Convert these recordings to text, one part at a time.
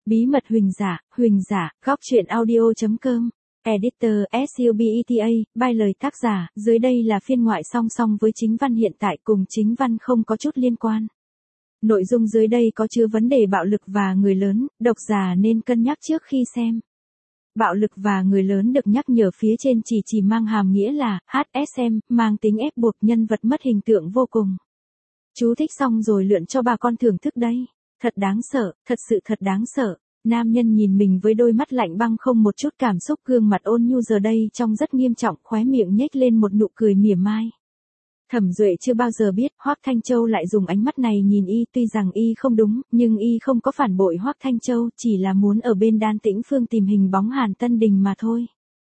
Bí mật Huỳnh Giả, góc truyện audio.com. Editor SUBETA, bài lời tác giả, dưới đây là phiên ngoại song song với chính văn hiện tại cùng chính văn không có chút liên quan. Nội dung dưới đây có chứa vấn đề bạo lực và người lớn, độc giả nên cân nhắc trước khi xem. Bạo lực và người lớn được nhắc nhở phía trên chỉ mang hàm nghĩa là HSM, mang tính ép buộc nhân vật mất hình tượng vô cùng. Chú thích xong rồi lượn cho bà con thưởng thức đây. Thật đáng sợ, thật sự thật đáng sợ. Nam nhân nhìn mình với đôi mắt lạnh băng không một chút cảm xúc, gương mặt ôn nhu giờ đây trông rất nghiêm trọng, khóe miệng nhếch lên một nụ cười mỉa mai. Thẩm Duệ chưa bao giờ biết Hoắc Thanh Châu lại dùng ánh mắt này nhìn y, tuy rằng y không đúng, nhưng y không có phản bội Hoắc Thanh Châu, chỉ là muốn ở bên Đan Tĩnh Phương tìm hình bóng Hàn Tân Đình mà thôi.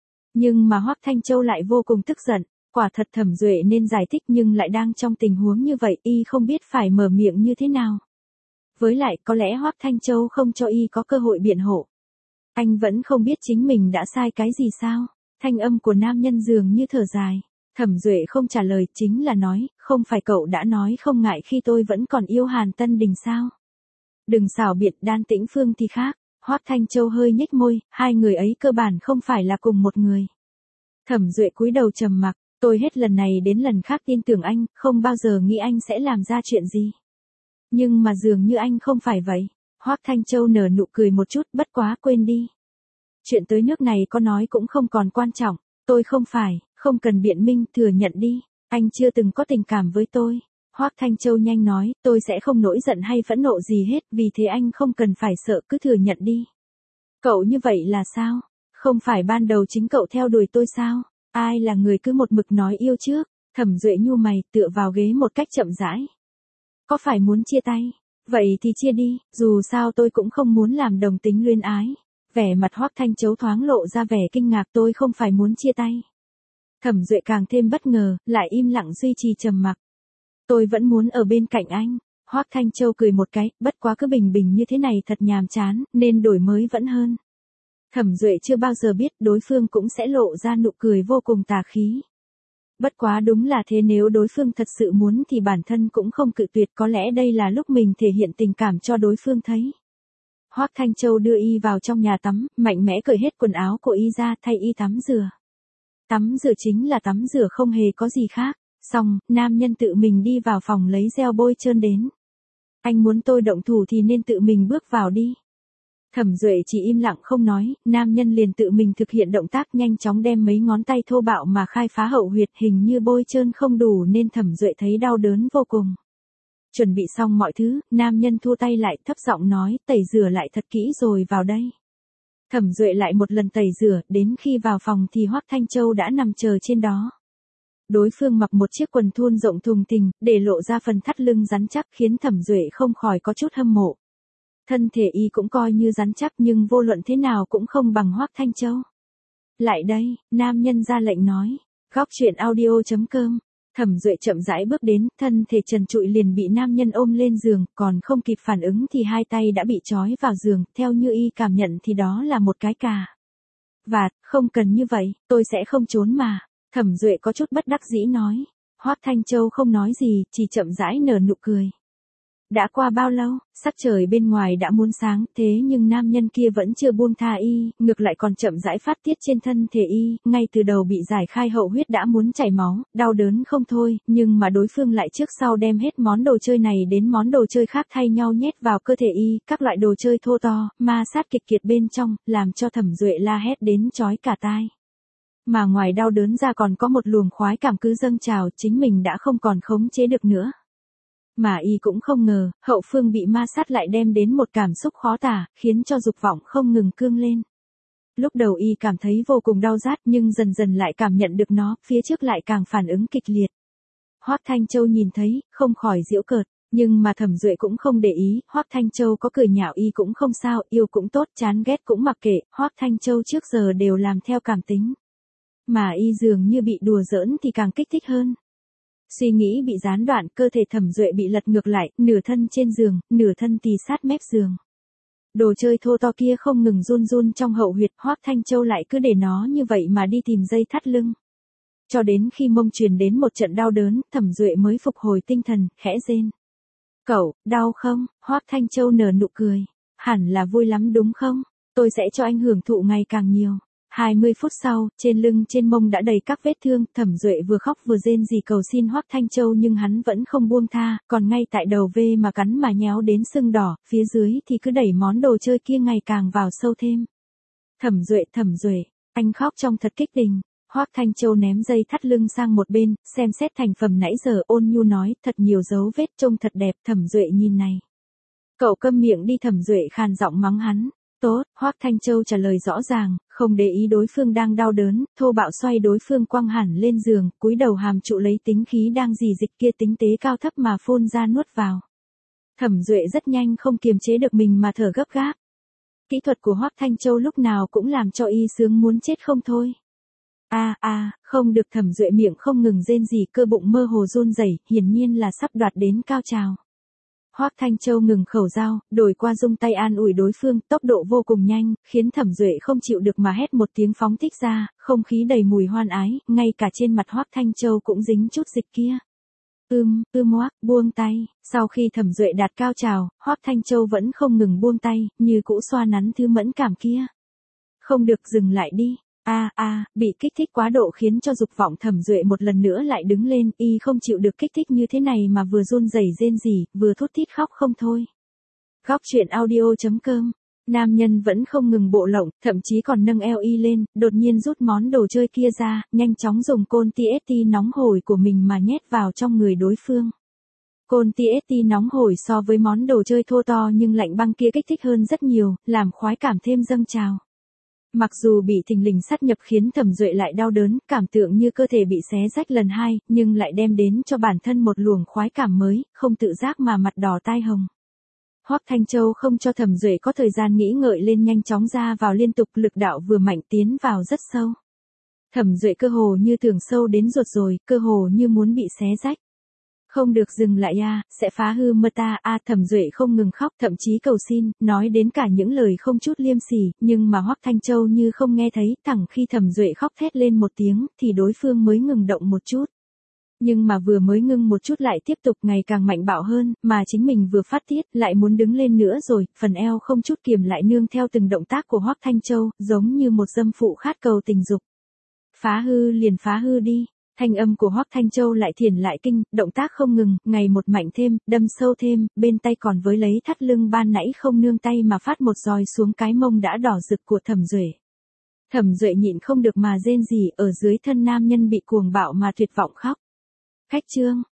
Nhưng mà Hoắc Thanh Châu lại vô cùng tức giận, quả thật Thẩm Duệ nên giải thích nhưng lại đang trong tình huống như vậy, y không biết phải mở miệng như thế nào. Với lại có lẽ Hoắc Thanh Châu không cho y có cơ hội biện hộ. Anh vẫn không biết chính mình đã sai cái gì sao? Thanh âm của nam nhân dường như thở dài. Thẩm Duệ không trả lời, chính là nói, không phải cậu đã nói không ngại khi tôi vẫn còn yêu Hàn Tân Đình sao? Đừng xảo biện, Đan Tĩnh Phương thì khác. Hoắc Thanh Châu hơi nhếch môi, hai người ấy cơ bản không phải là cùng một người. Thẩm Duệ cúi đầu trầm mặc, tôi hết lần này đến lần khác tin tưởng anh, không bao giờ nghĩ anh sẽ làm ra chuyện gì. Nhưng mà dường như anh không phải vậy. Hoắc Thanh Châu nở nụ cười một chút, bất quá quên đi. Chuyện tới nước này có nói cũng không còn quan trọng, tôi không phải, không cần biện minh, thừa nhận đi, anh chưa từng có tình cảm với tôi. Hoắc Thanh Châu nhanh nói, tôi sẽ không nổi giận hay phẫn nộ gì hết, vì thế anh không cần phải sợ, cứ thừa nhận đi. Cậu như vậy là sao? Không phải ban đầu chính cậu theo đuổi tôi sao? Ai là người cứ một mực nói yêu trước? Thẩm Duệ nhu mày, tựa vào ghế một cách chậm rãi. Có phải muốn chia tay? Vậy thì chia đi, dù sao tôi cũng không muốn làm đồng tính luyến ái. Vẻ mặt Hoắc Thanh Châu thoáng lộ ra vẻ kinh ngạc, tôi không phải muốn chia tay. Thẩm Duệ càng thêm bất ngờ, lại im lặng duy trì trầm mặc. Tôi vẫn muốn ở bên cạnh anh. Hoắc Thanh Châu cười một cái, bất quá cứ bình bình như thế này thật nhàm chán, nên đổi mới vẫn hơn. Thẩm Duệ chưa bao giờ biết đối phương cũng sẽ lộ ra nụ cười vô cùng tà khí. Bất quá đúng là thế, nếu đối phương thật sự muốn thì bản thân cũng không cự tuyệt, có lẽ đây là lúc mình thể hiện tình cảm cho đối phương thấy. Hoắc Thanh Châu đưa y vào trong nhà tắm, mạnh mẽ cởi hết quần áo của y ra, thay y tắm rửa. Tắm rửa chính là tắm rửa, không hề có gì khác. Xong, nam nhân tự mình đi vào phòng lấy gel bôi trơn đến. Anh muốn tôi động thủ thì nên tự mình bước vào đi. Thẩm Duệ chỉ im lặng không nói, nam nhân liền tự mình thực hiện động tác, nhanh chóng đem mấy ngón tay thô bạo mà khai phá hậu huyệt, hình như bôi trơn không đủ nên Thẩm Duệ thấy đau đớn vô cùng. Chuẩn bị xong mọi thứ, nam nhân thua tay lại, thấp giọng nói, tẩy rửa lại thật kỹ rồi vào đây. Thẩm Duệ lại một lần tẩy rửa, đến khi vào phòng thì Hoắc Thanh Châu đã nằm chờ trên đó. Đối phương mặc một chiếc quần thun rộng thùng thình, để lộ ra phần thắt lưng rắn chắc, khiến Thẩm Duệ không khỏi có chút hâm mộ. Thân thể y cũng coi như rắn chắc nhưng vô luận thế nào cũng không bằng Hoắc Thanh Châu. Lại đây, nam nhân ra lệnh nói. Góc truyện audio.com. Thẩm Duệ chậm rãi bước đến, thân thể trần trụi liền bị nam nhân ôm lên giường, còn không kịp phản ứng thì hai tay đã bị trói vào giường, theo như y cảm nhận thì đó là một cái cà. Và, không cần như vậy, tôi sẽ không trốn mà. Thẩm Duệ có chút bất đắc dĩ nói. Hoắc Thanh Châu không nói gì, chỉ chậm rãi nở nụ cười. Đã qua bao lâu, sắc trời bên ngoài đã muốn sáng, thế nhưng nam nhân kia vẫn chưa buông tha y, ngược lại còn chậm rãi phát tiết trên thân thể y, ngay từ đầu bị giải khai hậu huyết đã muốn chảy máu, đau đớn không thôi, nhưng mà đối phương lại trước sau đem hết món đồ chơi này đến món đồ chơi khác thay nhau nhét vào cơ thể y, các loại đồ chơi thô to, ma sát kịch kiệt bên trong, làm cho Thẩm Duệ la hét đến chói cả tai. Mà ngoài đau đớn ra còn có một luồng khoái cảm cứ dâng trào, chính mình đã không còn khống chế được nữa. Mà y cũng không ngờ, hậu phương bị ma sát lại đem đến một cảm xúc khó tả, khiến cho dục vọng không ngừng cương lên. Lúc đầu y cảm thấy vô cùng đau rát nhưng dần dần lại cảm nhận được nó, phía trước lại càng phản ứng kịch liệt. Hoắc Thanh Châu nhìn thấy, không khỏi giễu cợt, nhưng mà Thẩm Duệ cũng không để ý, Hoắc Thanh Châu có cười nhạo y cũng không sao, yêu cũng tốt, chán ghét cũng mặc kệ, Hoắc Thanh Châu trước giờ đều làm theo cảm tính. Mà y dường như bị đùa giỡn thì càng kích thích hơn. Suy nghĩ bị gián đoạn, cơ thể Thẩm Duệ bị lật ngược lại, nửa thân trên giường, nửa thân tì sát mép giường. Đồ chơi thô to kia không ngừng run run trong hậu huyệt, Hoắc Thanh Châu lại cứ để nó như vậy mà đi tìm dây thắt lưng. Cho đến khi mông truyền đến một trận đau đớn, Thẩm Duệ mới phục hồi tinh thần, khẽ rên. Cậu, đau không? Hoắc Thanh Châu nở nụ cười. Hẳn là vui lắm đúng không? Tôi sẽ cho anh hưởng thụ ngày càng nhiều. 20 phút sau, trên lưng trên mông đã đầy các vết thương, Thẩm Duệ vừa khóc vừa rên rỉ cầu xin Hoắc Thanh Châu nhưng hắn vẫn không buông tha, còn ngay tại đầu V mà cắn mà nhéo đến sưng đỏ, phía dưới thì cứ đẩy món đồ chơi kia ngày càng vào sâu thêm. Thẩm Duệ, anh khóc trong thật kích tình. Hoắc Thanh Châu ném dây thắt lưng sang một bên, xem xét thành phẩm nãy giờ, ôn nhu nói, thật nhiều dấu vết, trông thật đẹp. Thẩm Duệ nhìn này. Cậu câm miệng đi. Thẩm Duệ khàn giọng mắng hắn. Tốt, Hoắc Thanh Châu trả lời rõ ràng, không để ý đối phương đang đau đớn, thô bạo xoay đối phương quăng hẳn lên giường, cúi đầu hàm trụ lấy tính khí đang rỉ dịch kia, tính tế cao thấp mà phun ra nuốt vào. Thẩm Duệ rất nhanh không kiềm chế được mình mà thở gấp gáp. Kỹ thuật của Hoắc Thanh Châu lúc nào cũng làm cho y sướng muốn chết không thôi. Không được. Thẩm Duệ miệng không ngừng rên rỉ, cơ bụng mơ hồ run rẩy, hiển nhiên là sắp đoạt đến cao trào. Hoắc Thanh Châu ngừng khẩu dao, đổi qua dung tay an ủi đối phương, tốc độ vô cùng nhanh, khiến Thẩm Duệ không chịu được mà hét một tiếng phóng thích ra, không khí đầy mùi hoan ái, ngay cả trên mặt Hoắc Thanh Châu cũng dính chút dịch kia. Hoắc, buông tay. Sau khi Thẩm Duệ đạt cao trào, Hoắc Thanh Châu vẫn không ngừng buông tay, như cũ xoa nắn thứ mẫn cảm kia. Không được, dừng lại đi. Bị kích thích quá độ khiến cho dục vọng Thẩm Duệ một lần nữa lại đứng lên, y không chịu được kích thích như thế này mà vừa run rẩy rên rỉ, vừa thút thít khóc không thôi. Góc truyện audio.com. Nam nhân vẫn không ngừng bộ lộng, thậm chí còn nâng eo y lên, đột nhiên rút món đồ chơi kia ra, nhanh chóng dùng côn TST nóng hổi của mình mà nhét vào trong người đối phương. Côn TST nóng hổi so với món đồ chơi thô to nhưng lạnh băng kia kích thích hơn rất nhiều, làm khoái cảm thêm dâng trào. Mặc dù bị thình lình sát nhập khiến Thẩm Duệ lại đau đớn, cảm tưởng như cơ thể bị xé rách lần hai, nhưng lại đem đến cho bản thân một luồng khoái cảm mới, không tự giác mà mặt đỏ tai hồng. Hoắc Thanh Châu không cho Thẩm Duệ có thời gian nghĩ ngợi lên, nhanh chóng ra vào liên tục, lực đạo vừa mạnh tiến vào rất sâu. Thẩm Duệ cơ hồ như tưởng sâu đến ruột rồi, cơ hồ như muốn bị xé rách. Không được, dừng lại sẽ phá hư mơ ta. Thẩm Duệ không ngừng khóc, thậm chí cầu xin, nói đến cả những lời không chút liêm sỉ, nhưng mà Hoắc Thanh Châu như không nghe thấy, thẳng khi Thẩm Duệ khóc thét lên một tiếng, thì đối phương mới ngừng động một chút. Nhưng mà vừa mới ngưng một chút lại tiếp tục ngày càng mạnh bạo hơn, mà chính mình vừa phát tiết, lại muốn đứng lên nữa rồi, phần eo không chút kiềm lại nương theo từng động tác của Hoắc Thanh Châu, giống như một dâm phụ khát cầu tình dục. Phá hư liền phá hư đi. Thanh âm của Hoắc Thanh Châu lại thiền lại kinh, động tác không ngừng, ngày một mạnh thêm, đâm sâu thêm, bên tay còn với lấy thắt lưng ban nãy không nương tay mà phát một roi xuống cái mông đã đỏ rực của Thẩm Duệ. Thẩm Duệ nhịn không được mà rên rỉ, ở dưới thân nam nhân bị cuồng bạo mà tuyệt vọng khóc. Khách trương,